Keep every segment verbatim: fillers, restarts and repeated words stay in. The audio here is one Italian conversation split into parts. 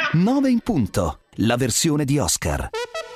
nove in punto, la versione di Oscar.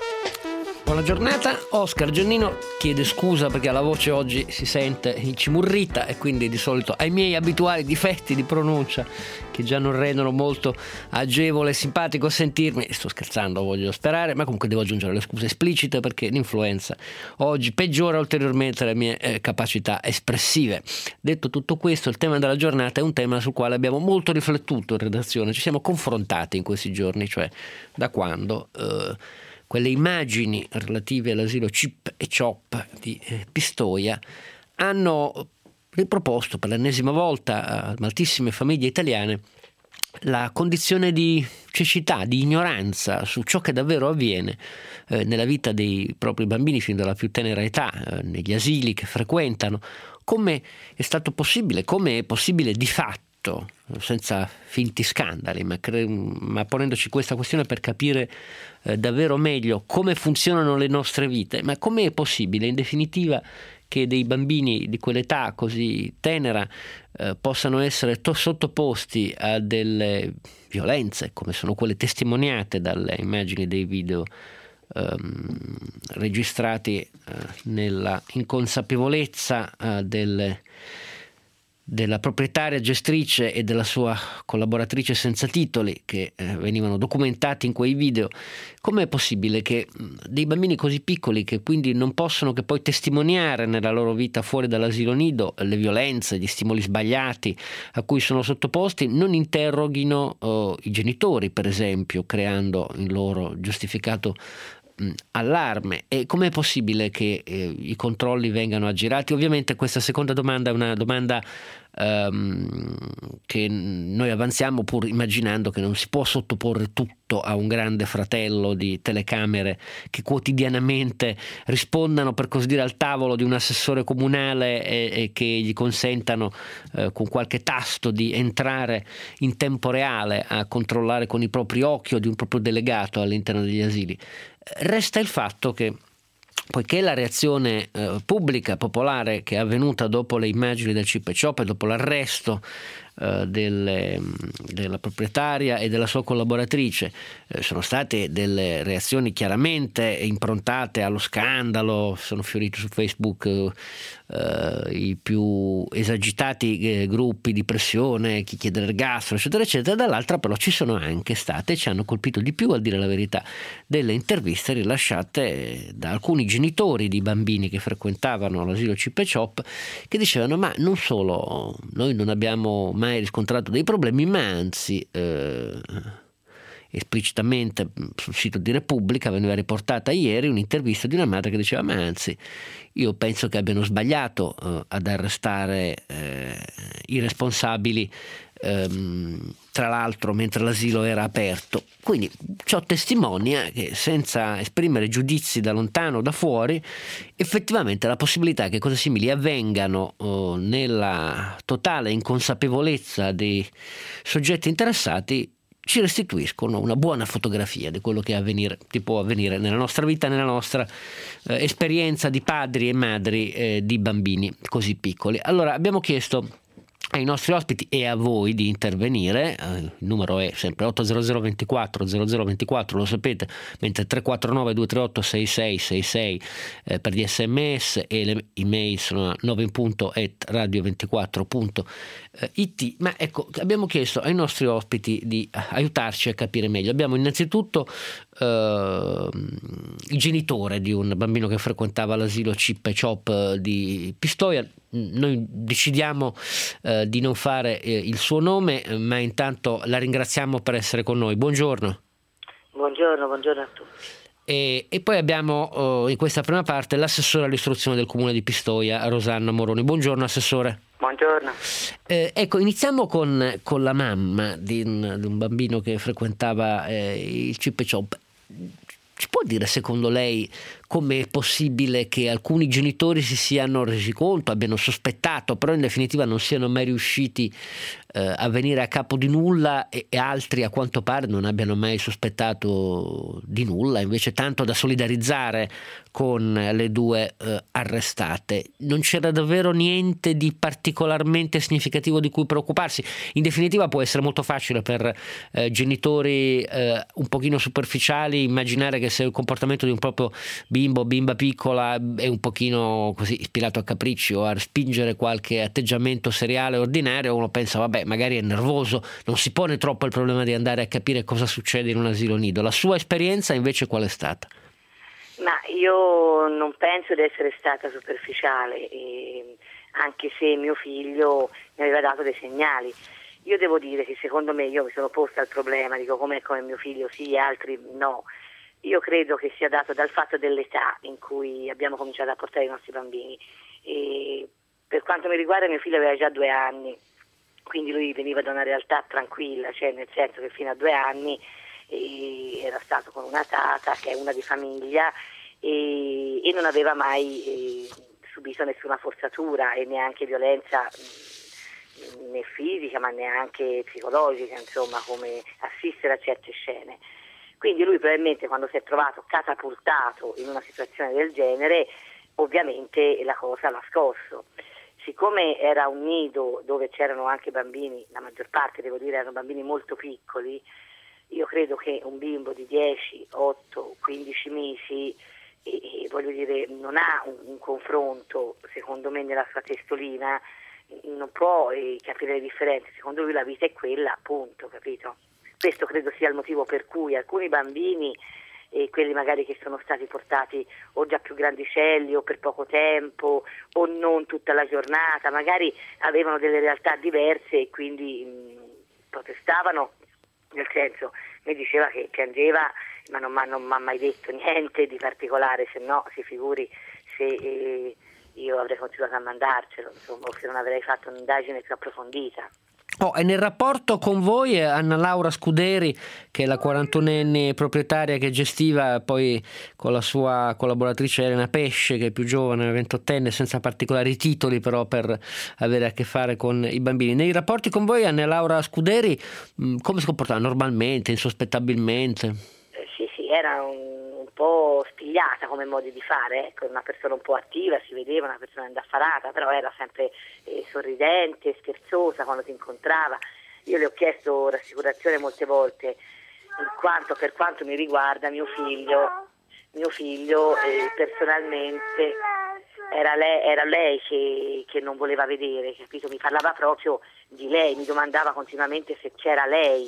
Buona giornata. Oscar Giannino chiede scusa perché la voce oggi si sente incimurrita e quindi di solito ai miei abituali difetti di pronuncia, che già non rendono molto agevole e simpatico sentirmi, sto scherzando, voglio sperare, ma comunque devo aggiungere le scuse esplicite perché l'influenza oggi peggiora ulteriormente le mie eh, capacità espressive. Detto tutto questo, il tema della giornata è un tema sul quale abbiamo molto riflettuto in redazione, ci siamo confrontati in questi giorni, cioè da quando eh, quelle immagini relative all'asilo Chip e Chop di eh, Pistoia hanno riproposto per l'ennesima volta a moltissime famiglie italiane la condizione di cecità, di ignoranza su ciò che davvero avviene eh, nella vita dei propri bambini fin dalla più tenera età, eh, negli asili che frequentano, come è stato possibile, come è possibile di fatto, senza finti scandali, ma, cre- ma ponendoci questa questione per capire eh, davvero meglio come funzionano le nostre vite, ma come è possibile in definitiva che dei bambini di quell'età così tenera eh, possano essere to- sottoposti a delle violenze come sono quelle testimoniate dalle immagini dei video ehm, registrati eh, nella inconsapevolezza eh, delle della proprietaria gestrice e della sua collaboratrice senza titoli che eh, venivano documentati in quei video. Com'è possibile che mh, dei bambini così piccoli, che quindi non possono che poi testimoniare nella loro vita fuori dall'asilo nido le violenze, gli stimoli sbagliati a cui sono sottoposti, non interroghino oh, i genitori, per esempio, creando il loro giustificato allarme? E com'è possibile che eh, i controlli vengano aggirati? Ovviamente questa seconda domanda è una domanda ehm, che noi avanziamo pur immaginando che non si può sottoporre tutto a un grande fratello di telecamere che quotidianamente rispondano, per così dire, al tavolo di un assessore comunale e, e che gli consentano eh, con qualche tasto di entrare in tempo reale a controllare con i propri occhi o di un proprio delegato all'interno degli asili. Resta il fatto che, poiché la reazione eh, pubblica, popolare, che è avvenuta dopo le immagini del Chip e Chop e dopo l'arresto eh, delle, della proprietaria e della sua collaboratrice, eh, sono state delle reazioni chiaramente improntate allo scandalo, sono fioriti su Facebook eh, i più esagitati eh, gruppi di pressione, chi chiede l'ergastolo, eccetera, eccetera. Dall'altra però ci sono anche state, ci hanno colpito di più, a dire la verità, delle interviste rilasciate da alcuni genitori di bambini che frequentavano l'asilo Chip e Chop, che dicevano: ma non solo noi non abbiamo mai riscontrato dei problemi, ma anzi eh, esplicitamente sul sito di Repubblica veniva riportata ieri un'intervista di una madre che diceva: ma anzi, io penso che abbiano sbagliato eh, ad arrestare eh, i responsabili, ehm, tra l'altro mentre l'asilo era aperto. Quindi ciò testimonia che, senza esprimere giudizi da lontano o da fuori, effettivamente la possibilità che cose simili avvengano oh, nella totale inconsapevolezza dei soggetti interessati ci restituiscono una buona fotografia di quello che avvenire, che può avvenire nella nostra vita, nella nostra eh, esperienza di padri e madri eh, di bambini così piccoli. Allora abbiamo chiesto ai nostri ospiti e a voi di intervenire, eh, il numero è sempre otto zero zero ventiquattro zero zero ventiquattro, lo sapete, mentre tre quattro nove due tre otto sei sei sei sei eh, per gli sms, e le email sono a nove in punto at radio ventiquattro punto it. Ma ecco, abbiamo chiesto ai nostri ospiti di aiutarci a capire meglio. Abbiamo innanzitutto Uh, il genitore di un bambino che frequentava l'asilo Chip e Chop di Pistoia. Noi decidiamo uh, di non fare uh, il suo nome, ma intanto la ringraziamo per essere con noi. Buongiorno. Buongiorno, buongiorno a tutti. E, e poi abbiamo uh, in questa prima parte l'assessore all'istruzione del comune di Pistoia, Rosanna Moroni. Buongiorno assessore. Buongiorno. Eh, ecco, iniziamo con, con la mamma di un, di un bambino che frequentava eh, il Chip e Chop. Ci può dire secondo lei come è possibile che alcuni genitori si siano resi conto, abbiano sospettato, però in definitiva non siano mai riusciti eh, a venire a capo di nulla e, e altri a quanto pare non abbiano mai sospettato di nulla, invece tanto da solidarizzare con le due eh, arrestate? Non c'era davvero niente di particolarmente significativo di cui preoccuparsi? In definitiva può essere molto facile per eh, genitori eh, un pochino superficiali immaginare che se il comportamento di un proprio bimbo o bimba piccola è un pochino così ispirato a capricci o a spingere qualche atteggiamento seriale ordinario, uno pensa vabbè magari è nervoso, non si pone troppo il problema di andare a capire cosa succede in un asilo nido. La sua esperienza invece qual è stata? Ma io non penso di essere stata superficiale, eh, anche se mio figlio mi aveva dato dei segnali. Io devo dire che secondo me, io mi sono posta il problema, dico com'è come mio figlio sì, altri no. Io credo che sia dato dal fatto dell'età in cui abbiamo cominciato a portare i nostri bambini. E per quanto mi riguarda mio figlio aveva già due anni, quindi lui veniva da una realtà tranquilla, cioè nel senso che fino a due anni eh, era stato con una tata che è una di famiglia e, e non aveva mai eh, subito nessuna forzatura e neanche violenza mh, né fisica ma neanche psicologica, insomma, come assistere a certe scene. Quindi lui probabilmente quando si è trovato catapultato in una situazione del genere, ovviamente la cosa l'ha scosso. Siccome era un nido dove c'erano anche bambini, la maggior parte devo dire erano bambini molto piccoli, io credo che un bimbo di dieci, otto, quindici mesi, e, e voglio dire, non ha un, un confronto, secondo me, nella sua testolina, non può eh, capire le differenze. Secondo lui la vita è quella, appunto, capito? Questo credo sia il motivo per cui alcuni bambini, e quelli magari che sono stati portati o già più grandicelli o per poco tempo o non tutta la giornata, magari avevano delle realtà diverse e quindi mh, protestavano, nel senso, mi diceva che piangeva ma non mi ha mai detto niente di particolare, se no si figuri se eh, io avrei continuato a mandarcelo, insomma, o se non avrei fatto un'indagine più approfondita. Oh, e nel rapporto con voi Anna Laura Scuderi, che è la quarantunenne proprietaria che gestiva, poi con la sua collaboratrice Elena Pesce, che è più giovane, ventottenne, senza particolari titoli però per avere a che fare con i bambini. Nei rapporti con voi Anna Laura Scuderi mh, come si comportava? Normalmente, insospettabilmente? Eh, sì, sì, era un, un po' spigliata come modi di fare, ecco, una persona un po' attiva, si vedeva, una persona indaffarata, però era sempre eh, sorridente, scherzosa quando ti incontrava. Io le ho chiesto rassicurazione molte volte, in quanto per quanto mi riguarda mio figlio, mio figlio eh, personalmente era lei, era lei che, che non voleva vedere, capito? Mi parlava proprio di lei, mi domandava continuamente se c'era lei.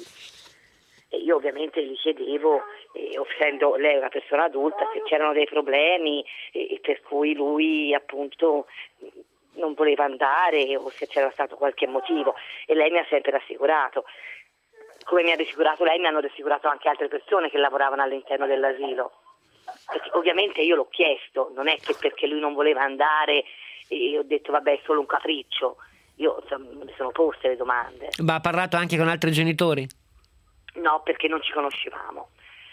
E io ovviamente gli chiedevo, eh, essendo lei una persona adulta, se c'erano dei problemi eh, per cui lui appunto non voleva andare o se c'era stato qualche motivo, e lei mi ha sempre rassicurato. Come mi ha rassicurato lei, mi hanno rassicurato anche altre persone che lavoravano all'interno dell'asilo. Perché ovviamente io l'ho chiesto, non è che perché lui non voleva andare e ho detto vabbè è solo un capriccio, io insomma, mi sono poste le domande. Ma ha parlato anche con altri genitori? No, perché non ci conoscevamo.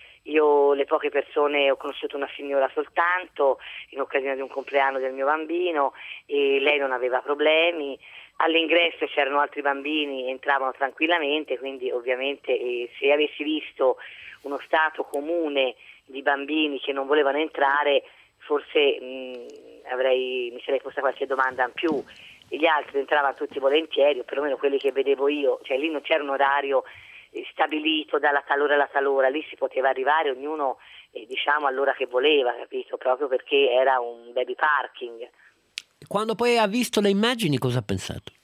Io le poche persone ho conosciuto una signora soltanto in occasione di un compleanno del mio bambino e lei non aveva problemi. All'ingresso c'erano altri bambini, entravano tranquillamente, quindi ovviamente eh, se avessi visto uno stato comune di bambini che non volevano entrare, forse mh, avrei, mi sarei posta qualche domanda in più. E gli altri entravano tutti volentieri, o perlomeno quelli che vedevo io, cioè lì non c'era un orario stabilito dalla tal ora alla tal ora, lì si poteva arrivare ognuno eh, diciamo all'ora che voleva, capito? Proprio perché era un baby parking. Quando poi ha visto le immagini cosa ha pensato?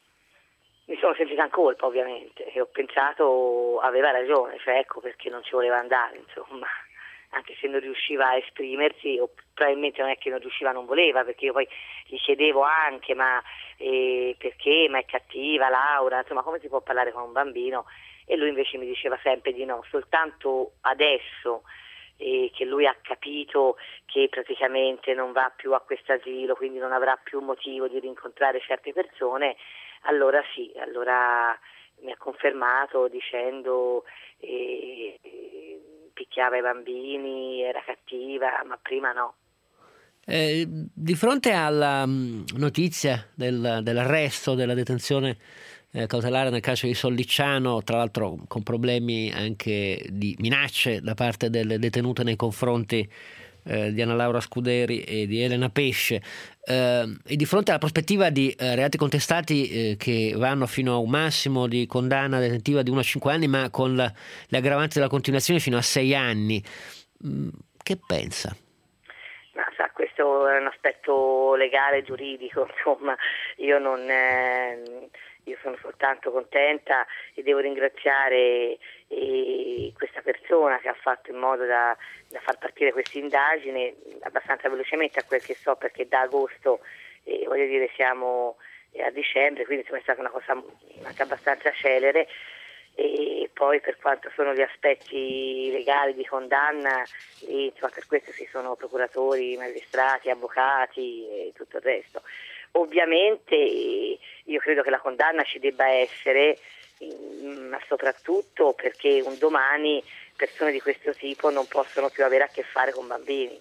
Mi sono sentita in colpa ovviamente e ho pensato aveva ragione, cioè ecco perché non ci voleva andare, insomma, anche se non riusciva a esprimersi o probabilmente non è che non riusciva, non voleva, perché io poi gli chiedevo anche ma eh, perché, ma è cattiva Laura, insomma come si può parlare con un bambino? E lui invece mi diceva sempre di no, soltanto adesso eh, che lui ha capito che praticamente non va più a questo asilo, quindi non avrà più motivo di rincontrare certe persone, allora sì, allora mi ha confermato dicendo eh, eh, picchiava i bambini, era cattiva, ma prima no. Eh, di fronte alla mh, notizia del, dell'arresto, della detenzione eh, cautelare nel carcere di Sollicciano, tra l'altro con problemi anche di minacce da parte delle detenute nei confronti eh, di Anna Laura Scuderi e di Elena Pesce, eh, e di fronte alla prospettiva di eh, reati contestati eh, che vanno fino a un massimo di condanna detentiva di uno a cinque anni, ma con la, le aggravanti della continuazione fino a sei anni, mh, che pensa? Ma sa, questo è un aspetto legale, giuridico, insomma, io non eh, io sono soltanto contenta e devo ringraziare eh, questa persona che ha fatto in modo da, da far partire questa indagine abbastanza velocemente, a quel che so, perché da agosto, eh, voglio dire, siamo a dicembre, quindi insomma, è stata una cosa anche abbastanza celere. E poi per quanto sono gli aspetti legali di condanna, lì, insomma, per questo ci sono procuratori, magistrati, avvocati e tutto il resto. Ovviamente io credo che la condanna ci debba essere, ma soprattutto perché un domani persone di questo tipo non possono più avere a che fare con bambini.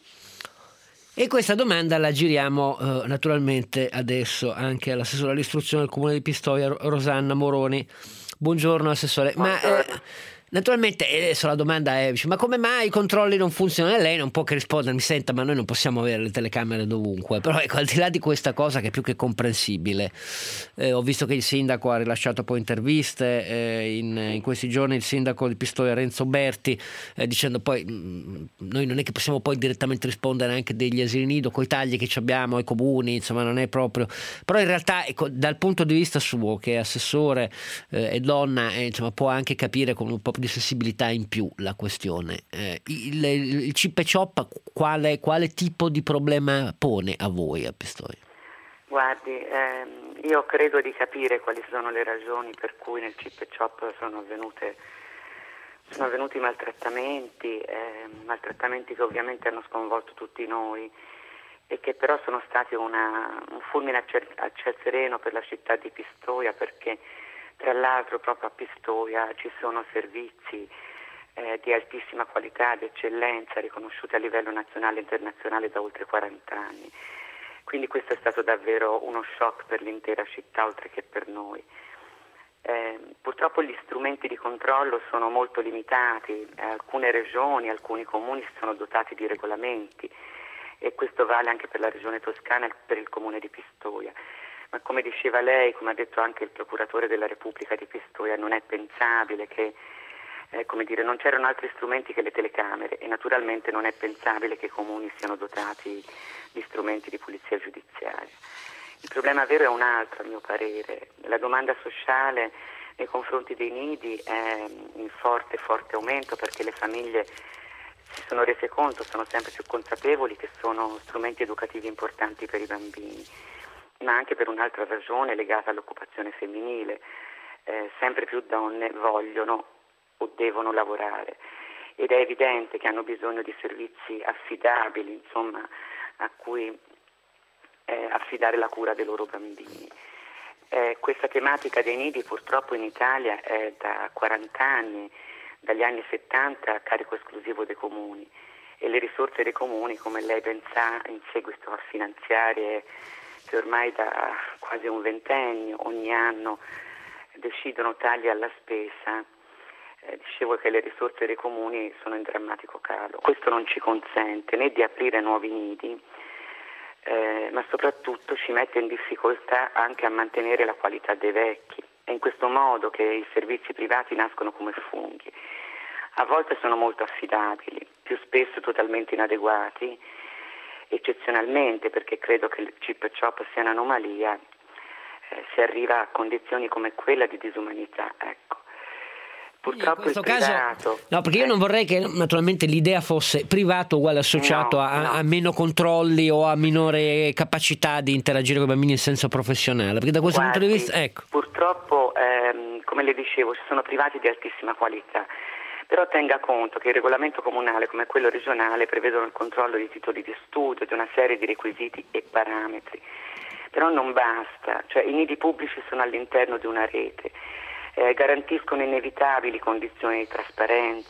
E questa domanda la giriamo eh, naturalmente adesso anche all'assessore all'istruzione del Comune di Pistoia, Rosanna Moroni. Buongiorno assessore. Buongiorno. Ma eh, naturalmente adesso la domanda è: ma come mai i controlli non funzionano? E lei non può che rispondermi: senta, ma noi non possiamo avere le telecamere dovunque. Però ecco, al di là di questa cosa che è più che comprensibile, eh, ho visto che il sindaco ha rilasciato poi interviste eh, in, in questi giorni, il sindaco di Pistoia Renzo Berti, eh, dicendo poi mh, noi non è che possiamo poi direttamente rispondere anche degli asili nido coi tagli che ci abbiamo ai comuni, insomma non è proprio, però in realtà ecco, dal punto di vista suo, che è assessore eh, e donna, eh, insomma può anche capire con un po' di sensibilità in più la questione. Eh, il, il C I P E C O P quale, quale tipo di problema pone a voi a Pistoia? Guardi, ehm, io credo di capire quali sono le ragioni per cui nel C I P E C O P sono avvenute sono avvenuti maltrattamenti, eh, maltrattamenti che ovviamente hanno sconvolto tutti noi e che però sono stati una, un fulmine a ciel, a ciel sereno per la città di Pistoia, perché tra l'altro proprio a Pistoia ci sono servizi eh, di altissima qualità, di eccellenza, riconosciuti a livello nazionale e internazionale da oltre quaranta anni. Quindi questo è stato davvero uno shock per l'intera città, oltre che per noi. Eh, purtroppo gli strumenti di controllo sono molto limitati, eh, alcune regioni, alcuni comuni si sono dotati di regolamenti e questo vale anche per la regione Toscana e per il comune di Pistoia. Ma come diceva lei, come ha detto anche il procuratore della Repubblica di Pistoia, non è pensabile che, eh, come dire, non c'erano altri strumenti che le telecamere e naturalmente non è pensabile che i comuni siano dotati di strumenti di polizia giudiziaria. Il problema vero è un altro, a mio parere. La domanda sociale nei confronti dei nidi è in forte, forte aumento, perché le famiglie si sono rese conto, sono sempre più consapevoli che sono strumenti educativi importanti per i bambini, ma anche per un'altra ragione legata all'occupazione femminile. Eh, sempre più donne vogliono o devono lavorare ed è evidente che hanno bisogno di servizi affidabili, insomma, a cui Eh, affidare la cura dei loro bambini. Eh, questa tematica dei nidi purtroppo in Italia è da quaranta anni, dagli anni settanta, a carico esclusivo dei comuni e le risorse dei comuni, come lei ben sa, in seguito a finanziarie che ormai da quasi un ventennio ogni anno decidono tagli alla spesa, eh, dicevo che le risorse dei comuni sono in drammatico calo. Questo non ci consente né di aprire nuovi nidi, Eh, ma soprattutto ci mette in difficoltà anche a mantenere la qualità dei vecchi. È in questo modo che i servizi privati nascono come funghi. A volte sono molto affidabili, più spesso totalmente inadeguati, eccezionalmente, perché credo che il C I P E C O P sia un'anomalia, eh, si arriva a condizioni come quella di disumanità, ecco. Purtroppo in questo il privato, caso, no, perché io non vorrei che naturalmente l'idea fosse privato uguale associato no, a, no. a meno controlli o a minore capacità di interagire con i bambini in senso professionale, perché da questo Guardi, punto di vista, ecco. Purtroppo, ehm, come le dicevo, ci sono privati di altissima qualità, però tenga conto che il regolamento comunale come quello regionale prevedono il controllo di titoli di studio, di una serie di requisiti e parametri, però non basta, cioè i nidi pubblici sono all'interno di una rete. Eh, garantiscono inevitabili condizioni di trasparenza,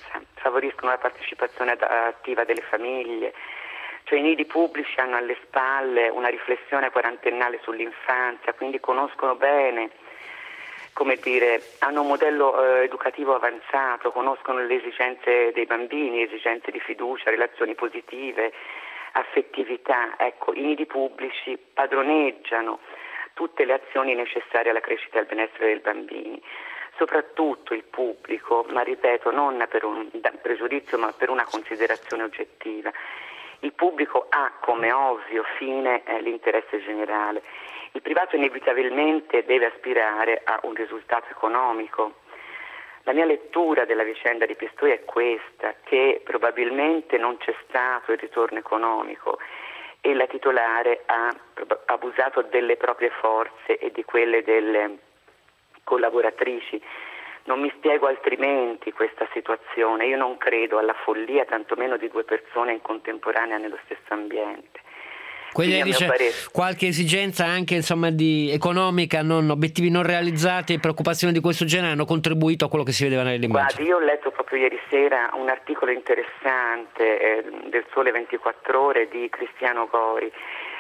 favoriscono la partecipazione attiva delle famiglie. Cioè i nidi pubblici hanno alle spalle una riflessione quarantennale sull'infanzia, quindi conoscono bene, come dire, hanno un modello eh, educativo avanzato, conoscono le esigenze dei bambini, esigenze di fiducia, relazioni positive, affettività. Ecco, i nidi pubblici padroneggiano tutte le azioni necessarie alla crescita e al benessere dei bambini. Soprattutto il pubblico, ma ripeto, non per un pregiudizio ma per una considerazione oggettiva, il pubblico ha come ovvio fine eh, l'interesse generale. Il privato inevitabilmente deve aspirare a un risultato economico. La mia lettura della vicenda di Pistoia è questa, che probabilmente non c'è stato il ritorno economico e la titolare ha abusato delle proprie forze e di quelle delle collaboratrici. Non mi spiego altrimenti questa situazione. Io non credo alla follia, tantomeno di due persone in contemporanea nello stesso ambiente. Quindi dice qualche esigenza anche insomma di economica, non, obiettivi non realizzati e preoccupazioni di questo genere hanno contribuito a quello che si vedeva nelle immagini. Guardi, io ho letto proprio ieri sera un articolo interessante eh, del Sole ventiquattro Ore di Cristiano Gori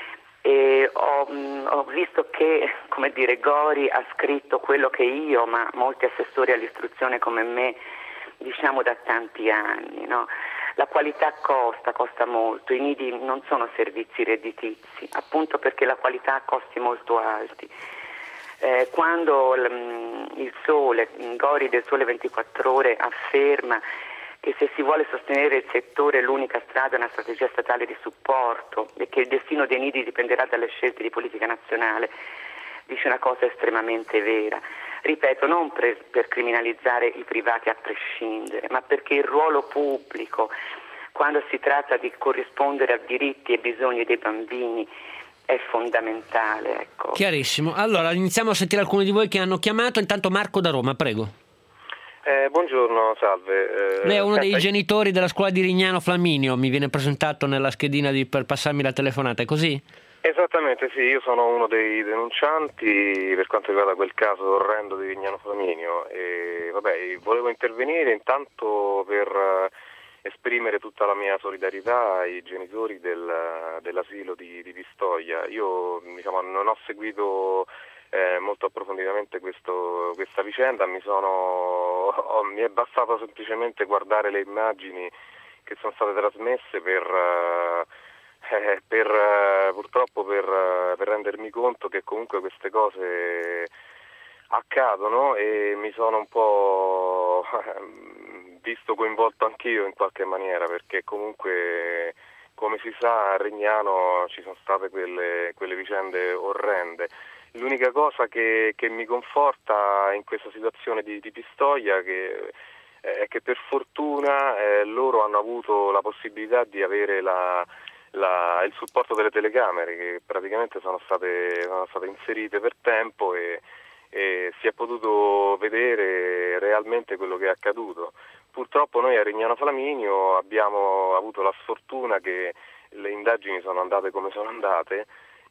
e ho, mh, ho visto che, come dire, Gori ha scritto quello che io, ma molti assessori all'istruzione come me, diciamo da tanti anni, no? La qualità costa, costa molto, i nidi non sono servizi redditizi, appunto perché la qualità ha costi molto alti. Eh, quando l, il Sole, Gori del Sole ventiquattro Ore afferma che se si vuole sostenere il settore l'unica strada è una strategia statale di supporto e che il destino dei nidi dipenderà dalle scelte di politica nazionale, dice una cosa estremamente vera. Ripeto, non per, per criminalizzare i privati a prescindere, ma perché il ruolo pubblico, quando si tratta di corrispondere a diritti e bisogni dei bambini, è fondamentale. Ecco. Chiarissimo. Allora, iniziamo a sentire alcuni di voi che hanno chiamato. Intanto Marco da Roma, prego. Eh, buongiorno, salve. Eh, Lei è uno dei senta... genitori della scuola di Rignano Flaminio, mi viene presentato nella schedina di, per passarmi la telefonata, è così? Esattamente, sì, io sono uno dei denuncianti per quanto riguarda quel caso orrendo di Rignano Flaminio e vabbè, volevo intervenire intanto per uh, esprimere tutta la mia solidarietà ai genitori del, dell'asilo di, di Pistoia. Io diciamo, non ho seguito eh, molto approfonditamente questo, questa vicenda, mi, sono, ho, mi è bastato semplicemente guardare le immagini che sono state trasmesse per... Uh, Eh, per, eh, purtroppo per, eh, per rendermi conto che comunque queste cose accadono e mi sono un po' visto coinvolto anch'io in qualche maniera, perché comunque come si sa a Rignano ci sono state quelle, quelle vicende orrende. L'unica cosa che, che mi conforta in questa situazione di, di Pistoia che, eh, è che per fortuna eh, loro hanno avuto la possibilità di avere la La, il supporto delle telecamere che praticamente sono state, sono state inserite per tempo e, e si è potuto vedere realmente quello che è accaduto. Purtroppo noi a Rignano Flaminio abbiamo avuto la sfortuna che le indagini sono andate come sono andate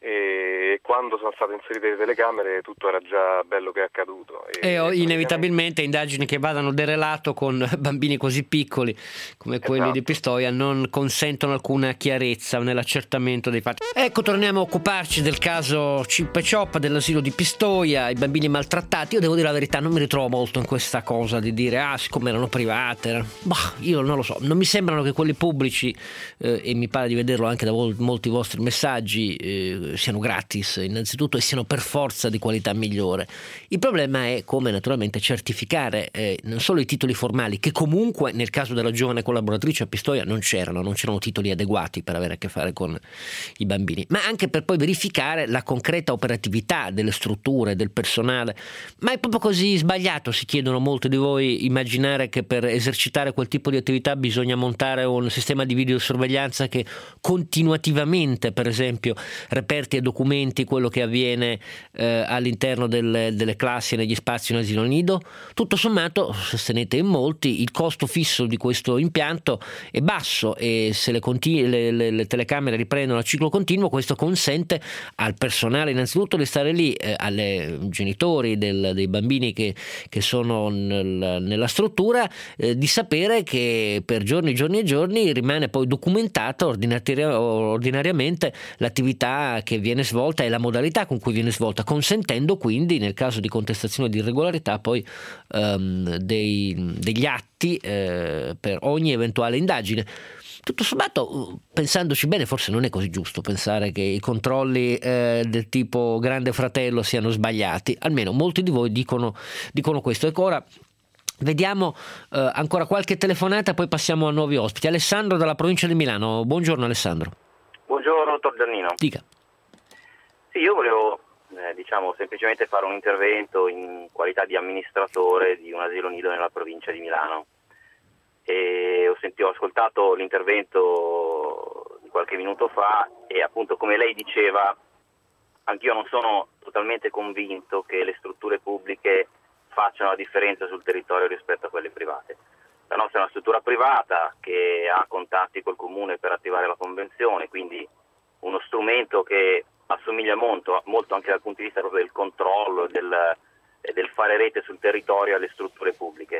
e quando sono state inserite le telecamere tutto era già bello che è accaduto e, e inevitabilmente indagini che vadano derelato con bambini così piccoli come quelli esatto. di Pistoia non consentono alcuna chiarezza nell'accertamento dei fatti. Ecco, torniamo a occuparci del caso Chip e Chop dell'asilo di Pistoia, i bambini maltrattati. Io devo dire la verità, non mi ritrovo molto in questa cosa di dire ah siccome erano private erano... bah, io non lo so, non mi sembrano che quelli pubblici eh, e mi pare di vederlo anche da vol- molti vostri messaggi eh, siano gratis innanzitutto e siano per forza di qualità migliore. Il problema è come naturalmente certificare eh, non solo i titoli formali, che comunque nel caso della giovane collaboratrice a Pistoia non c'erano, non c'erano titoli adeguati per avere a che fare con i bambini, ma anche per poi verificare la concreta operatività delle strutture, del personale. Ma è proprio così sbagliato, si chiedono molti di voi, immaginare che per esercitare quel tipo di attività bisogna montare un sistema di videosorveglianza che continuativamente, per esempio, repere aperti e documenti quello che avviene eh, all'interno del, delle classi e negli spazi in asilo nido? Tutto sommato, sostenete in molti, il costo fisso di questo impianto è basso e se le, continu- le, le, le telecamere riprendono a ciclo continuo, questo consente al personale innanzitutto di stare lì, eh, alle genitori del, dei bambini che, che sono nel, nella struttura, eh, di sapere che per giorni, giorni e giorni rimane poi documentata ordinari- ordinariamente l'attività che viene svolta e la modalità con cui viene svolta, consentendo quindi nel caso di contestazione di irregolarità poi ehm, dei, degli atti eh, per ogni eventuale indagine. Tutto sommato, pensandoci bene, forse non è così giusto pensare che i controlli eh, del tipo Grande Fratello siano sbagliati, almeno molti di voi dicono, dicono questo. Ecco, ora vediamo eh, ancora qualche telefonata, poi passiamo a nuovi ospiti. Alessandro dalla provincia di Milano. Buongiorno Alessandro. Buongiorno dottor Giannino. Dica. Sì, io volevo eh, diciamo semplicemente fare un intervento in qualità di amministratore di un asilo nido nella provincia di Milano. E ho, sentito, ho ascoltato l'intervento di qualche minuto fa e appunto, come lei diceva, anch'io non sono totalmente convinto che le strutture pubbliche facciano la differenza sul territorio rispetto a quelle private. La nostra è una struttura privata che ha contatti col comune per attivare la convenzione, quindi uno strumento che assomiglia molto, molto anche dal punto di vista proprio del controllo, del, del fare rete sul territorio alle strutture pubbliche.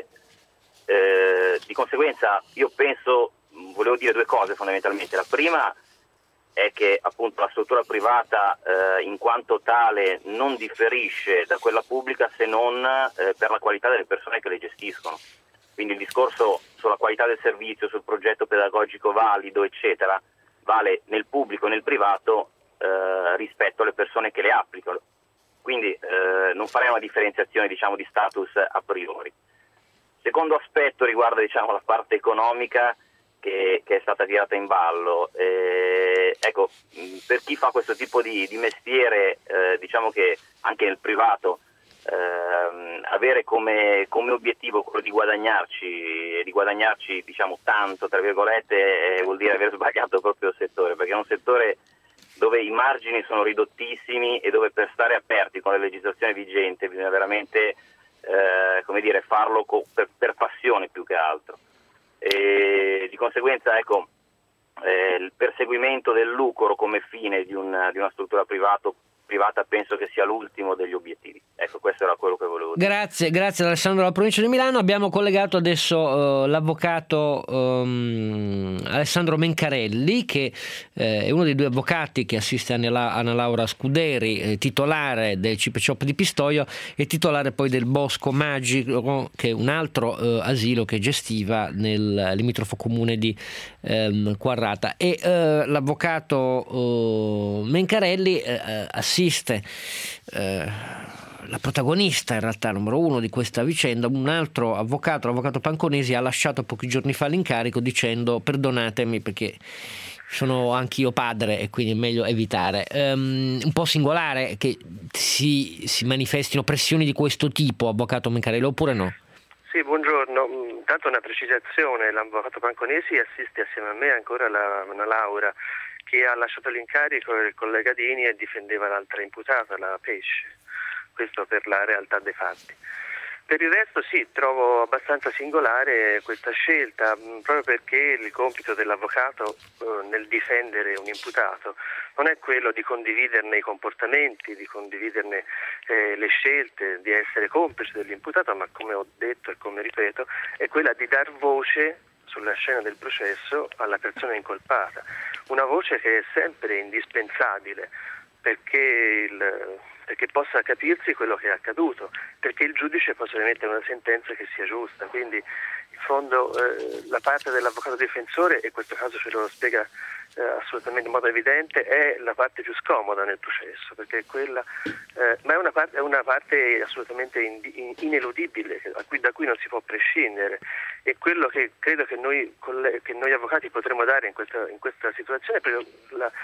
Eh, di conseguenza io penso, volevo dire due cose fondamentalmente. La prima è che appunto la struttura privata eh, in quanto tale non differisce da quella pubblica se non eh, per la qualità delle persone che le gestiscono. Quindi il discorso sulla qualità del servizio, sul progetto pedagogico valido, eccetera, vale nel pubblico e nel privato eh, rispetto alle persone che le applicano. Quindi eh, non farei una differenziazione, diciamo, di status a priori. Secondo aspetto riguarda, diciamo, la parte economica che, che è stata tirata in ballo. Eh, ecco, per chi fa questo tipo di, di mestiere, eh, diciamo che anche nel privato eh, avere come, come obiettivo quello di guadagnarci e di guadagnarci, diciamo, tanto, tra virgolette, eh, vuol dire aver sbagliato proprio il settore, perché è un settore dove i margini sono ridottissimi e dove per stare aperti con la legislazione vigente bisogna veramente Eh, come dire, farlo co- per, per passione più che altro, e di conseguenza ecco eh, il perseguimento del lucro come fine di, un, di una struttura privato, privata penso che sia l'ultimo degli obiettivi. Ecco, questo era quello che volevo dire. Grazie, grazie Alessandro dalla provincia di Milano. Abbiamo collegato adesso uh, l'avvocato um, Alessandro Mencarelli, che eh, è uno dei due avvocati che assiste a Anna Laura Scuderi, eh, titolare del C P C O P di Pistoia e titolare poi del Bosco Magico, che è un altro uh, asilo che gestiva nel limitrofo comune di um, Quarrata. E uh, l'avvocato uh, Mencarelli uh, assiste uh, la protagonista in realtà numero uno di questa vicenda, un altro avvocato, l'avvocato Panconesi, ha lasciato pochi giorni fa l'incarico dicendo: perdonatemi perché sono anch'io padre e quindi è meglio evitare. Um, un po' singolare che si, si manifestino pressioni di questo tipo, avvocato Mencarelli, oppure no? Sì, buongiorno. Intanto una precisazione: l'avvocato Panconesi assiste assieme a me ancora la, una Laura che ha lasciato l'incarico del collega Dini e difendeva l'altra imputata, la Pesce. Questo per la realtà dei fatti. Per il resto sì, trovo abbastanza singolare questa scelta, proprio perché il compito dell'avvocato eh, nel difendere un imputato non è quello di condividerne i comportamenti, di condividerne eh, le scelte, di essere complice dell'imputato, ma come ho detto e come ripeto, è quella di dar voce sulla scena del processo alla persona incolpata, una voce che è sempre indispensabile perché il perché possa capirsi quello che è accaduto, perché il giudice possa emettere una sentenza che sia giusta. Quindi in fondo eh, la parte dell'avvocato difensore, e questo caso ce lo spiega eh, assolutamente in modo evidente, è la parte più scomoda nel processo, perché è quella, eh, ma è una parte, è una parte assolutamente in, in, ineludibile, a cui, da cui non si può prescindere. E quello che credo che noi, che noi avvocati potremmo dare in questa, in questa situazione è proprio la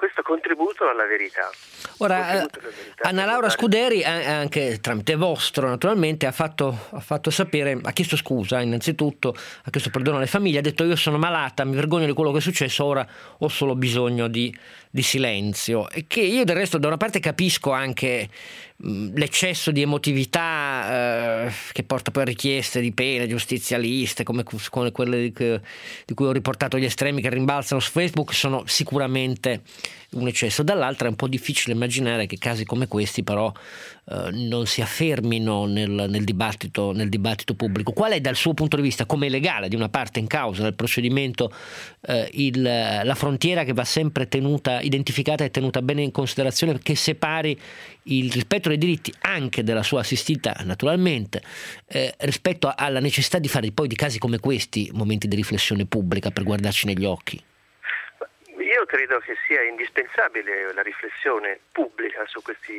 questo contributo alla verità. Ora, Anna Laura Scuderi, anche tramite vostro naturalmente, ha fatto, ha fatto sapere, ha chiesto scusa innanzitutto, ha chiesto perdono alle famiglie, ha detto: io sono malata, mi vergogno di quello che è successo, ora ho solo bisogno di, di silenzio. E che io del resto da una parte capisco anche mh, l'eccesso di emotività eh, che porta poi a richieste di pene giustizialiste come, come quelle di, di cui ho riportato gli estremi che rimbalzano su Facebook, sono sicuramente un eccesso. Dall'altra è un po' difficile immaginare che casi come questi però eh, non si affermino nel, nel dibattito nel dibattito pubblico. Qual è dal suo punto di vista, come legale di una parte in causa del procedimento, eh, il, la frontiera che va sempre tenuta, identificata e tenuta bene in considerazione, che separi il rispetto dei diritti anche della sua assistita naturalmente eh, rispetto alla necessità di fare poi di casi come questi momenti di riflessione pubblica per guardarci negli occhi? Io credo che sia indispensabile la riflessione pubblica su questi,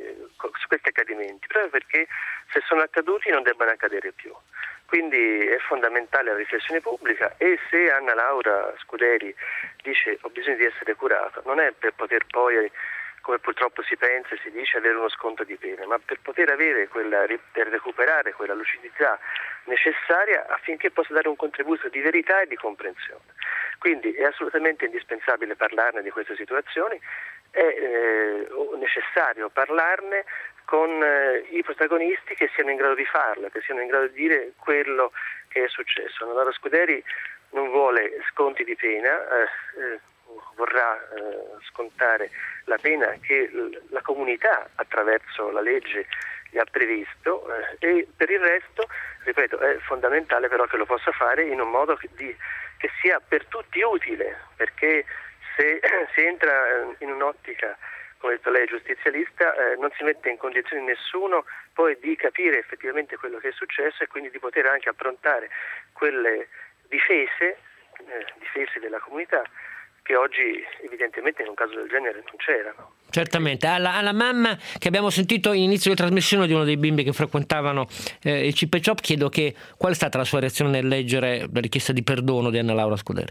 su questi accadimenti, proprio perché se sono accaduti non debbano accadere più. Quindi è fondamentale la riflessione pubblica, e se Anna Laura Scuderi dice ho bisogno di essere curata, non è per poter poi, come purtroppo si pensa e si dice, avere uno sconto di pena, ma per poter avere quella, per recuperare quella lucidità necessaria affinché possa dare un contributo di verità e di comprensione. Quindi è assolutamente indispensabile parlarne di queste situazioni, è eh, necessario parlarne con eh, i protagonisti che siano in grado di farlo, che siano in grado di dire quello che è successo. Anna Laura Scuderi non vuole sconti di pena, eh, eh, vorrà eh, scontare la pena che la comunità attraverso la legge gli ha previsto, eh, e per il resto, ripeto, è fondamentale però che lo possa fare in un modo che, di, che sia per tutti utile, perché se si entra in un'ottica, come ha detto lei, giustizialista, eh, non si mette in condizione nessuno poi di capire effettivamente quello che è successo e quindi di poter anche approntare quelle difese, eh, difese della comunità, che oggi evidentemente in un caso del genere non c'erano. Certamente. Alla, alla mamma che abbiamo sentito inizio di trasmissione di uno dei bimbi che frequentavano eh, il C P C O P, chiedo che qual è stata la sua reazione nel leggere la richiesta di perdono di Anna Laura Scuderi?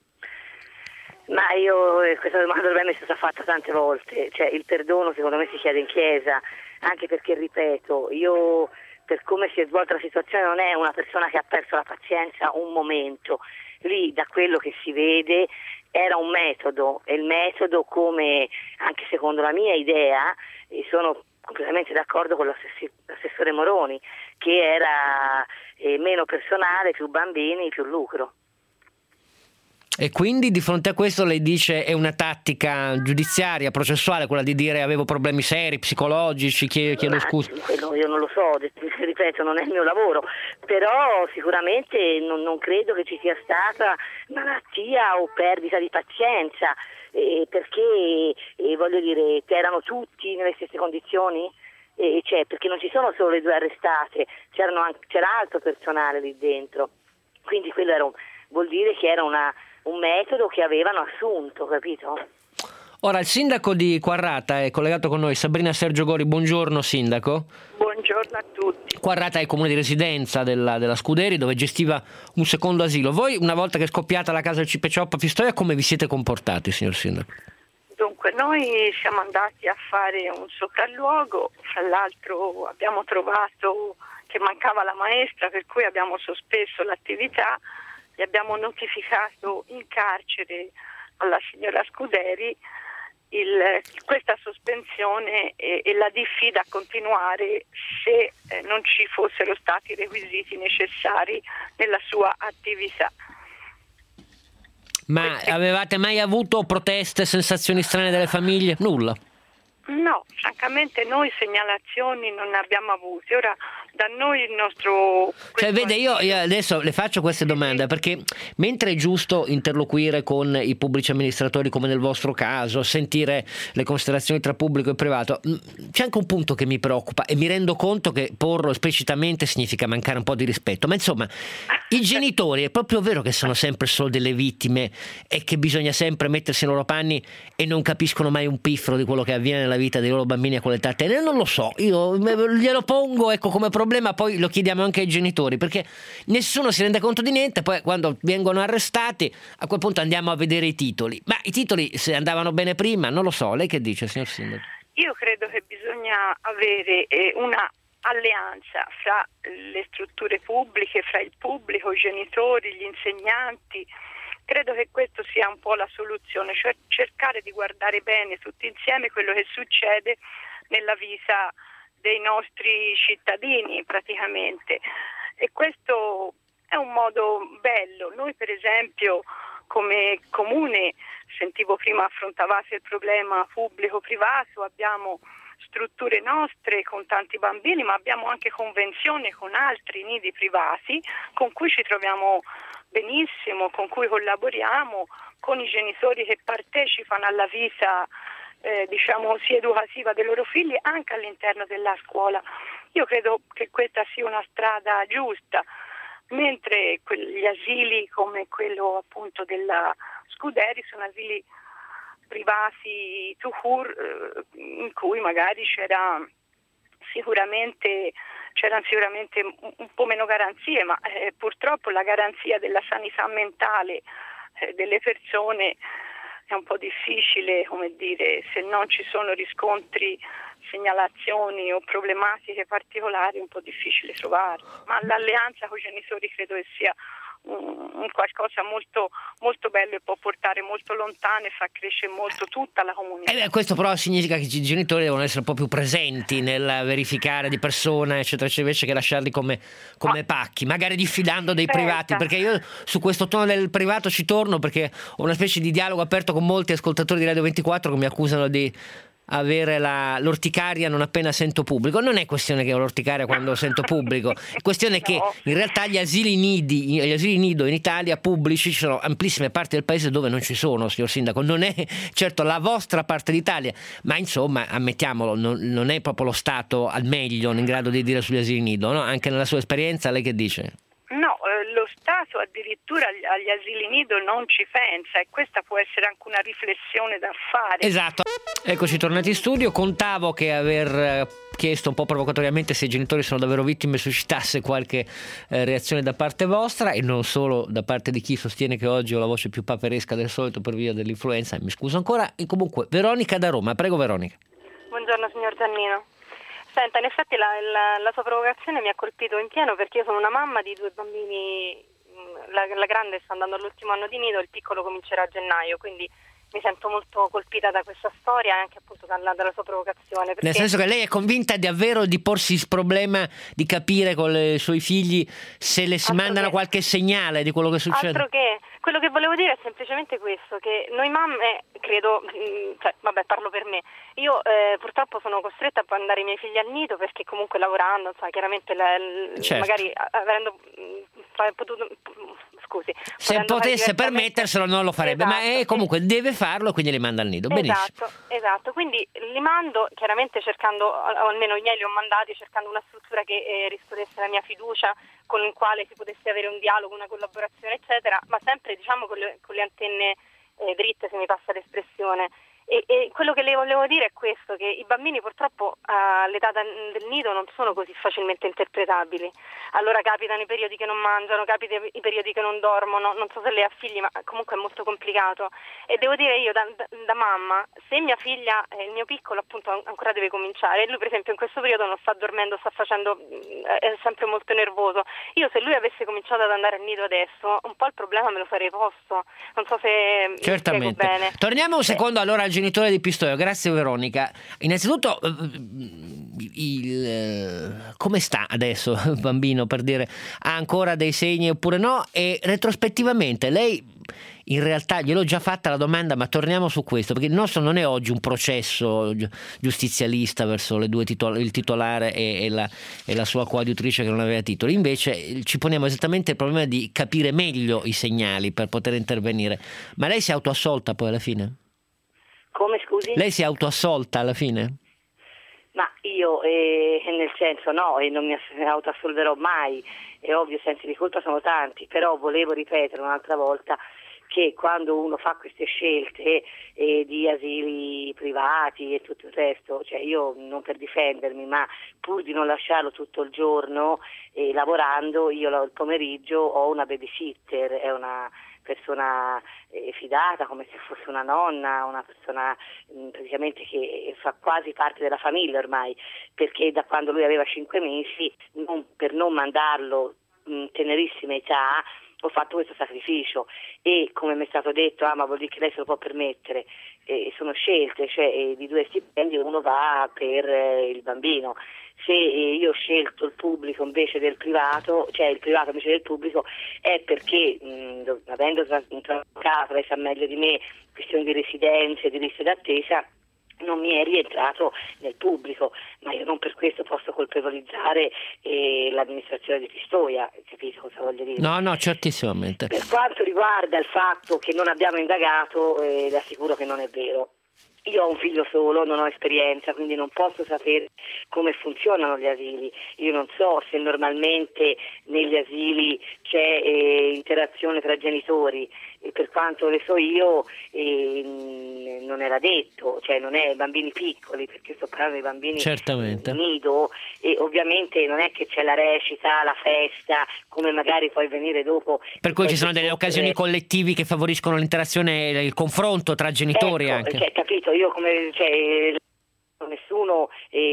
Ma io, questa domanda ormai mi è stata fatta tante volte, cioè il perdono secondo me si chiede in chiesa, anche perché, ripeto, io per come si è svolta la situazione non è una persona che ha perso la pazienza un momento, lì da quello che si vede era un metodo, e il metodo, come anche secondo la mia idea, e sono completamente d'accordo con l'assessore Moroni, che era eh, meno personale, più bambini, più lucro. E quindi di fronte a questo lei dice è una tattica giudiziaria, processuale, quella di dire avevo problemi seri, psicologici, chiedo scusa? Quello io non lo so, ripeto, non è il mio lavoro, però sicuramente non, non credo che ci sia stata malattia o perdita di pazienza, eh, perché eh, voglio dire, erano tutti nelle stesse condizioni? Eh, cioè, perché non ci sono solo le due arrestate, c'erano anche, c'era altro personale lì dentro, quindi quello era un, vuol dire che era una un metodo che avevano assunto, capito? Ora il sindaco di Quarrata è collegato con noi, Sabrina Sergio Gori. Buongiorno sindaco. Buongiorno a tutti. Quarrata è il comune di residenza della, della Scuderi, dove gestiva un secondo asilo. Voi, una volta che è scoppiata la casa del C P C O P a Pistoia, come vi siete comportati, signor sindaco? Dunque, noi siamo andati a fare un sopralluogo, fra l'altro abbiamo trovato che mancava la maestra, per cui abbiamo sospeso l'attività. Gli abbiamo notificato in carcere alla signora Scuderi il, questa sospensione e, e la diffida a continuare se eh, non ci fossero stati i requisiti necessari nella sua attività. Ma Queste... avevate mai avuto proteste, sensazioni strane delle famiglie? Nulla? No, francamente noi segnalazioni non ne abbiamo avute. Ora da noi il nostro... Cioè vede, io, io adesso le faccio queste domande perché mentre è giusto interloquire con i pubblici amministratori come nel vostro caso, sentire le considerazioni tra pubblico e privato, c'è anche un punto che mi preoccupa e mi rendo conto che porlo esplicitamente significa mancare un po' di rispetto, ma insomma i genitori è proprio vero che sono sempre solo delle vittime e che bisogna sempre mettersi nei loro panni e non capiscono mai un piffero di quello che avviene nella vita vita dei loro bambini a quell'età tenera? Non lo so, io glielo pongo, ecco, come problema, poi lo chiediamo anche ai genitori, perché nessuno si rende conto di niente. Poi quando vengono arrestati, a quel punto andiamo a vedere i titoli, ma i titoli se andavano bene prima, non lo so. Lei che dice, signor Sindaco? Io credo che bisogna avere eh, una alleanza fra le strutture pubbliche, fra il pubblico, i genitori, gli insegnanti. Credo che questo sia un po' la soluzione, cioè cercare di guardare bene tutti insieme quello che succede nella vita dei nostri cittadini praticamente, e questo è un modo bello. Noi per esempio come comune, sentivo prima affrontavate il problema pubblico-privato, abbiamo strutture nostre con tanti bambini, ma abbiamo anche convenzioni con altri nidi privati con cui ci troviamo benissimo, con cui collaboriamo, con i genitori che partecipano alla vita eh, diciamo sia educativa dei loro figli anche all'interno della scuola. Io credo che questa sia una strada giusta, mentre gli asili come quello appunto della Scuderi sono asili privati tout court, eh, in cui magari c'era sicuramente c'erano sicuramente un po' meno garanzie, ma eh, purtroppo la garanzia della sanità mentale eh, delle persone è un po' difficile, come dire, se non ci sono riscontri, segnalazioni o problematiche particolari è un po' difficile trovare, ma l'alleanza con i genitori credo che sia un, un qualcosa molto, molto bello e può portare molto lontano e fa crescere molto tutta la comunità. Eh beh, questo però significa che i genitori devono essere un po' più presenti nel verificare di persona, eccetera, eccetera, invece che lasciarli come, come ah. pacchi, magari diffidando dei Aspetta. privati, perché io su questo tono del privato ci torno, perché ho una specie di dialogo aperto con molti ascoltatori di Radio ventiquattro che mi accusano di avere la, l'orticaria non appena sento pubblico. Non è questione che ho l'orticaria quando sento pubblico, è questione no. che in realtà gli asili nidi, gli asili nido in Italia pubblici ci sono amplissime parti del paese dove non ci sono, signor Sindaco. Non è certo la vostra parte d'Italia, ma insomma ammettiamolo, non, non è proprio lo Stato al meglio in grado di dire sugli asili nido, no? Anche nella sua esperienza, lei che dice? No, eh, lo Stato addirittura agli, agli asili nido non ci pensa, e questa può essere anche una riflessione da fare. Esatto. Eccoci tornati in studio. Contavo che aver chiesto un po' provocatoriamente se i genitori sono davvero vittime suscitasse qualche eh, reazione da parte vostra, e non solo da parte di chi sostiene che oggi ho la voce più paperesca del solito per via dell'influenza. Mi scuso ancora. E comunque Veronica da Roma, prego Veronica. Buongiorno signor Giannino. Senta, in effetti la, la, la sua provocazione mi ha colpito in pieno, perché io sono una mamma di due bambini, la, la grande sta andando all'ultimo anno di nido, il piccolo comincerà a gennaio, quindi mi sento molto colpita da questa storia e anche appunto dalla, dalla sua provocazione. Perché... Nel senso che lei è convinta davvero di porsi il problema di capire con i suoi figli se le si Altro mandano che... qualche segnale di quello che succede? Altro che, quello che volevo dire è semplicemente questo, che noi mamme, credo, cioè vabbè parlo per me, io eh, purtroppo sono costretta a mandare i miei figli al nido perché comunque lavorando, insomma, chiaramente la, certo. magari avendo potuto, scusi, se potesse permetterselo non lo farebbe, esatto, ma è, comunque sì. deve farlo, quindi li manda al nido. Benissimo. Esatto, esatto, quindi li mando chiaramente cercando, o almeno i miei li ho mandati cercando una struttura che eh, riscuotesse la mia fiducia, con il quale si potesse avere un dialogo, una collaborazione eccetera, ma sempre diciamo con le, con le antenne eh, dritte, se mi passa l'espressione. E, e quello che le volevo dire è questo, che i bambini purtroppo all'età del nido non sono così facilmente interpretabili. Allora capitano i periodi che non mangiano, capitano i periodi che non dormono, non so se lei ha figli, ma comunque è molto complicato. E devo dire io da, da, da mamma, se mia figlia, eh, il mio piccolo appunto ancora deve cominciare, e lui per esempio in questo periodo non sta dormendo, sta facendo, è sempre molto nervoso, io se lui avesse cominciato ad andare al nido adesso, un po' il problema me lo sarei posto. Non so se certamente. Mi spiego bene. Torniamo un secondo allora al genitore di Pistoia. Grazie Veronica. Innanzitutto il, come sta adesso il bambino, per dire, ha ancora dei segni oppure no? E retrospettivamente lei in realtà gliel'ho già fatta la domanda, ma torniamo su questo, perché il nostro non è oggi un processo giustizialista verso le due titol- il titolare e, e, la, e la sua coadiutrice che non aveva titoli. Invece ci poniamo esattamente il problema di capire meglio i segnali per poter intervenire. Ma lei si è autoassolta poi alla fine? Come, scusi? Lei si è autoassolta alla fine? Ma io, eh, nel senso no, e non mi autoassolverò mai, è ovvio, i sensi di colpa sono tanti, però volevo ripetere un'altra volta che quando uno fa queste scelte eh, di asili privati e tutto il resto, cioè io non per difendermi, ma pur di non lasciarlo tutto il giorno eh, lavorando, io il pomeriggio ho una babysitter, è una persona eh, fidata, come se fosse una nonna, una persona mh, praticamente che fa quasi parte della famiglia ormai, perché da quando lui aveva cinque mesi, non, per non mandarlo in tenerissima età, ho fatto questo sacrificio e come mi è stato detto, ah ma vuol dire che lei se lo può permettere, eh, sono scelte, cioè eh, di due stipendi uno va per eh, il bambino. Se eh, io ho scelto il pubblico invece del privato, cioè il privato invece del pubblico, è perché mh, avendo trattato, lei sa meglio di me, questioni di residenze, di liste d'attesa, non mi è rientrato nel pubblico, ma io non per questo posso colpevolizzare eh, l'amministrazione di Pistoia, capite cosa voglio dire? No, no, certissimamente. Per quanto riguarda il fatto che non abbiamo indagato, eh, le assicuro che non è vero. Io ho un figlio solo, non ho esperienza, quindi non posso sapere come funzionano gli asili. Io non so se normalmente negli asili c'è eh, interazione tra genitori, e per quanto ne so io eh, non era detto, cioè non è bambini piccoli, perché sto parlando di bambini Certamente. nido, e ovviamente non è che c'è la recita, la festa, come magari puoi venire dopo. Per cui ci sono delle occasioni collettivi che favoriscono l'interazione e il confronto tra genitori, ecco, anche. Cioè, capito, io come cioè, nessuno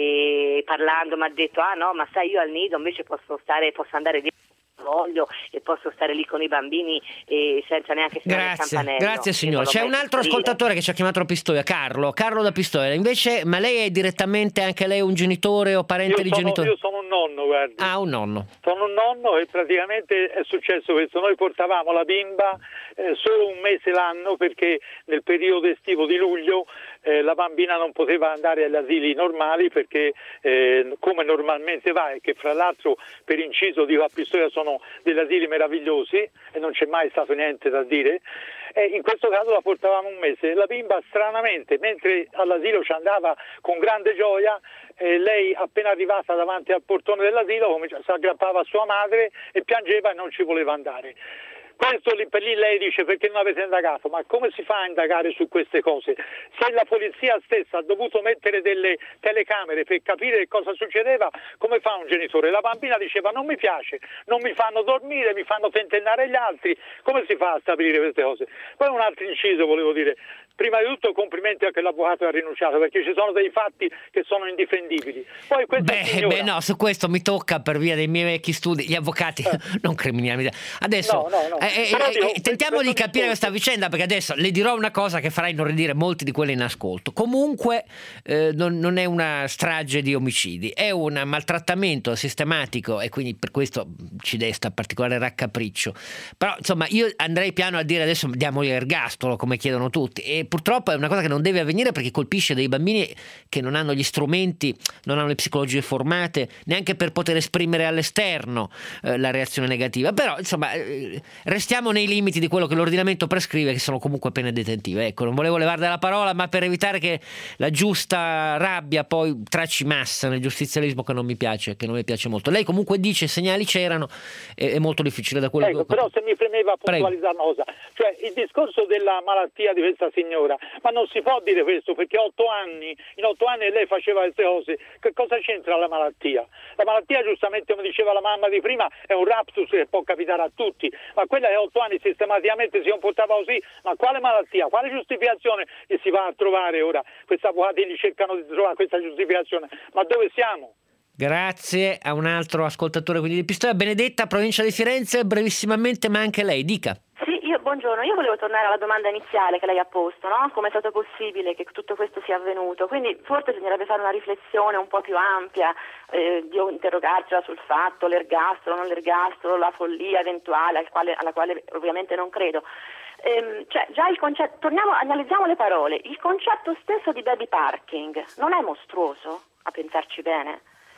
eh, parlando mi ha detto ah no, ma sai, io al nido invece posso stare, posso andare dentro, voglio, e posso stare lì con i bambini e senza neanche suonare il Grazie, campanello. grazie signore. C'è un altro dire. ascoltatore che ci ha chiamato a Pistoia, Carlo, Carlo da Pistoia. Invece, ma lei è direttamente anche lei un genitore o parente io di sono, genitori? Io sono un nonno, guardi. Ah, un nonno. Sono un nonno e praticamente è successo questo. Noi portavamo la bimba eh, solo un mese l'anno perché nel periodo estivo di luglio eh, la bambina non poteva andare agli asili normali perché eh, come normalmente va, e che fra l'altro per inciso dico a Pistoia sono degli asili meravigliosi e non c'è mai stato niente da dire, e in questo caso la portavamo un mese. La bimba stranamente mentre all'asilo ci andava con grande gioia, eh, lei appena arrivata davanti al portone dell'asilo si aggrappava a sua madre e piangeva e non ci voleva andare. Questo lì per lì lei dice perché non avete indagato, ma come si fa a indagare su queste cose? Se la polizia stessa ha dovuto mettere delle telecamere per capire cosa succedeva, come fa un genitore? La bambina diceva non mi piace, non mi fanno dormire, mi fanno tentennare gli altri, come si fa a stabilire queste cose? Poi un altro inciso volevo dire, prima di tutto complimenti a che l'avvocato ha rinunciato perché ci sono dei fatti che sono indifendibili. Poi beh, signora... beh no, su questo mi tocca per via dei miei vecchi studi, gli avvocati eh. non criminali. Adesso no, no, no. Eh, eh, dico, eh, tentiamo di capire questa vicenda, perché adesso le dirò una cosa che farà inorridire molti di quelli in ascolto. Comunque eh, non, non è una strage di omicidi, è un maltrattamento sistematico e quindi per questo ci desta particolare raccapriccio. Però insomma io andrei piano a dire adesso diamogli l'ergastolo come chiedono tutti, e purtroppo è una cosa che non deve avvenire perché colpisce dei bambini che non hanno gli strumenti, non hanno le psicologie formate neanche per poter esprimere all'esterno eh, la reazione negativa. Però insomma eh, restiamo nei limiti di quello che l'ordinamento prescrive, che sono comunque pene detentive. Ecco, non volevo levarle la parola, ma per evitare che la giusta rabbia poi tracci massa nel giustizialismo, che non mi piace, che non mi piace molto. Lei comunque dice segnali c'erano, è, è molto difficile da quello ecco, che... Però se mi premeva puntualizzare una cosa, cioè il discorso della malattia di questa signora, ma non si può dire questo perché otto anni, in otto anni lei faceva queste cose, che cosa c'entra la malattia? La malattia, giustamente come diceva la mamma di prima, è un raptus che può capitare a tutti, ma quella è otto anni sistematicamente si comportava così, ma quale malattia, quale giustificazione che si va a trovare ora? Questi avvocati li cercano di trovare questa giustificazione, ma dove siamo? Grazie a un altro ascoltatore quindi di Pistoia. Benedetta, provincia di Firenze, brevissimamente, ma anche lei, dica. Sì, io buongiorno, io volevo tornare alla domanda iniziale che lei ha posto, no? Come è stato possibile che tutto questo sia avvenuto? Quindi forse bisognerebbe fare una riflessione un po' più ampia, eh, di interrogarcela sul fatto, l'ergastolo, non l'ergastolo, la follia eventuale al quale, alla quale ovviamente non credo. Ehm, cioè già il concetto, torniamo, analizziamo le parole, il concetto stesso di baby parking non è mostruoso, a pensarci bene?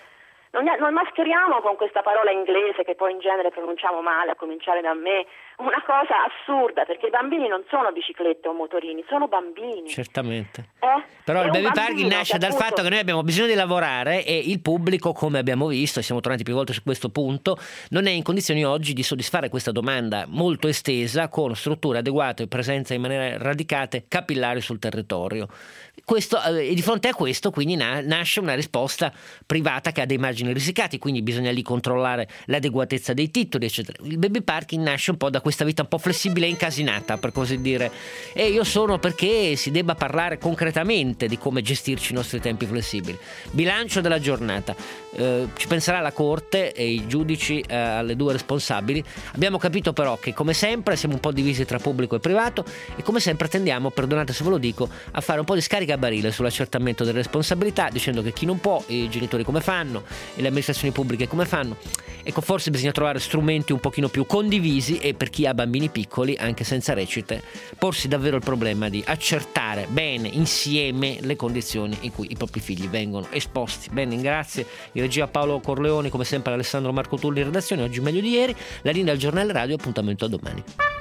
Non, non mascheriamo con questa parola inglese che poi in genere pronunciamo male, a cominciare da me, una cosa assurda, perché i bambini non sono biciclette o motorini, sono bambini. Certamente. Eh? Però È il un baby parking bambino nasce che dal appunto... fatto che noi abbiamo bisogno di lavorare e il pubblico, come abbiamo visto, e siamo tornati più volte su questo punto, non è in condizioni oggi di soddisfare questa domanda molto estesa con strutture adeguate e presenza in maniera radicate, capillari sul territorio. Questo, e di fronte a questo quindi na- nasce una risposta privata che ha dei margini risicati, quindi bisogna lì controllare l'adeguatezza dei titoli, eccetera. Il baby parking nasce un po' da questa vita un po' flessibile e incasinata, per così dire, e io sono perché si debba parlare concretamente di come gestirci i nostri tempi flessibili. Bilancio della giornata, eh, ci penserà la Corte e i giudici eh, alle due responsabili. Abbiamo capito però che come sempre siamo un po' divisi tra pubblico e privato e come sempre tendiamo, perdonate se ve lo dico, a fare un po' di scarica a barile sull'accertamento delle responsabilità, dicendo che chi non può, i genitori come fanno e le amministrazioni pubbliche come fanno. Ecco, forse bisogna trovare strumenti un pochino più condivisi e per chi ha bambini piccoli, anche senza recite, porsi davvero il problema di accertare bene insieme le condizioni in cui i propri figli vengono esposti. Bene, grazie di regia Paolo Corleoni, come sempre Alessandro Marco Tulli in redazione, oggi meglio di ieri, la linea al giornale radio, appuntamento a domani.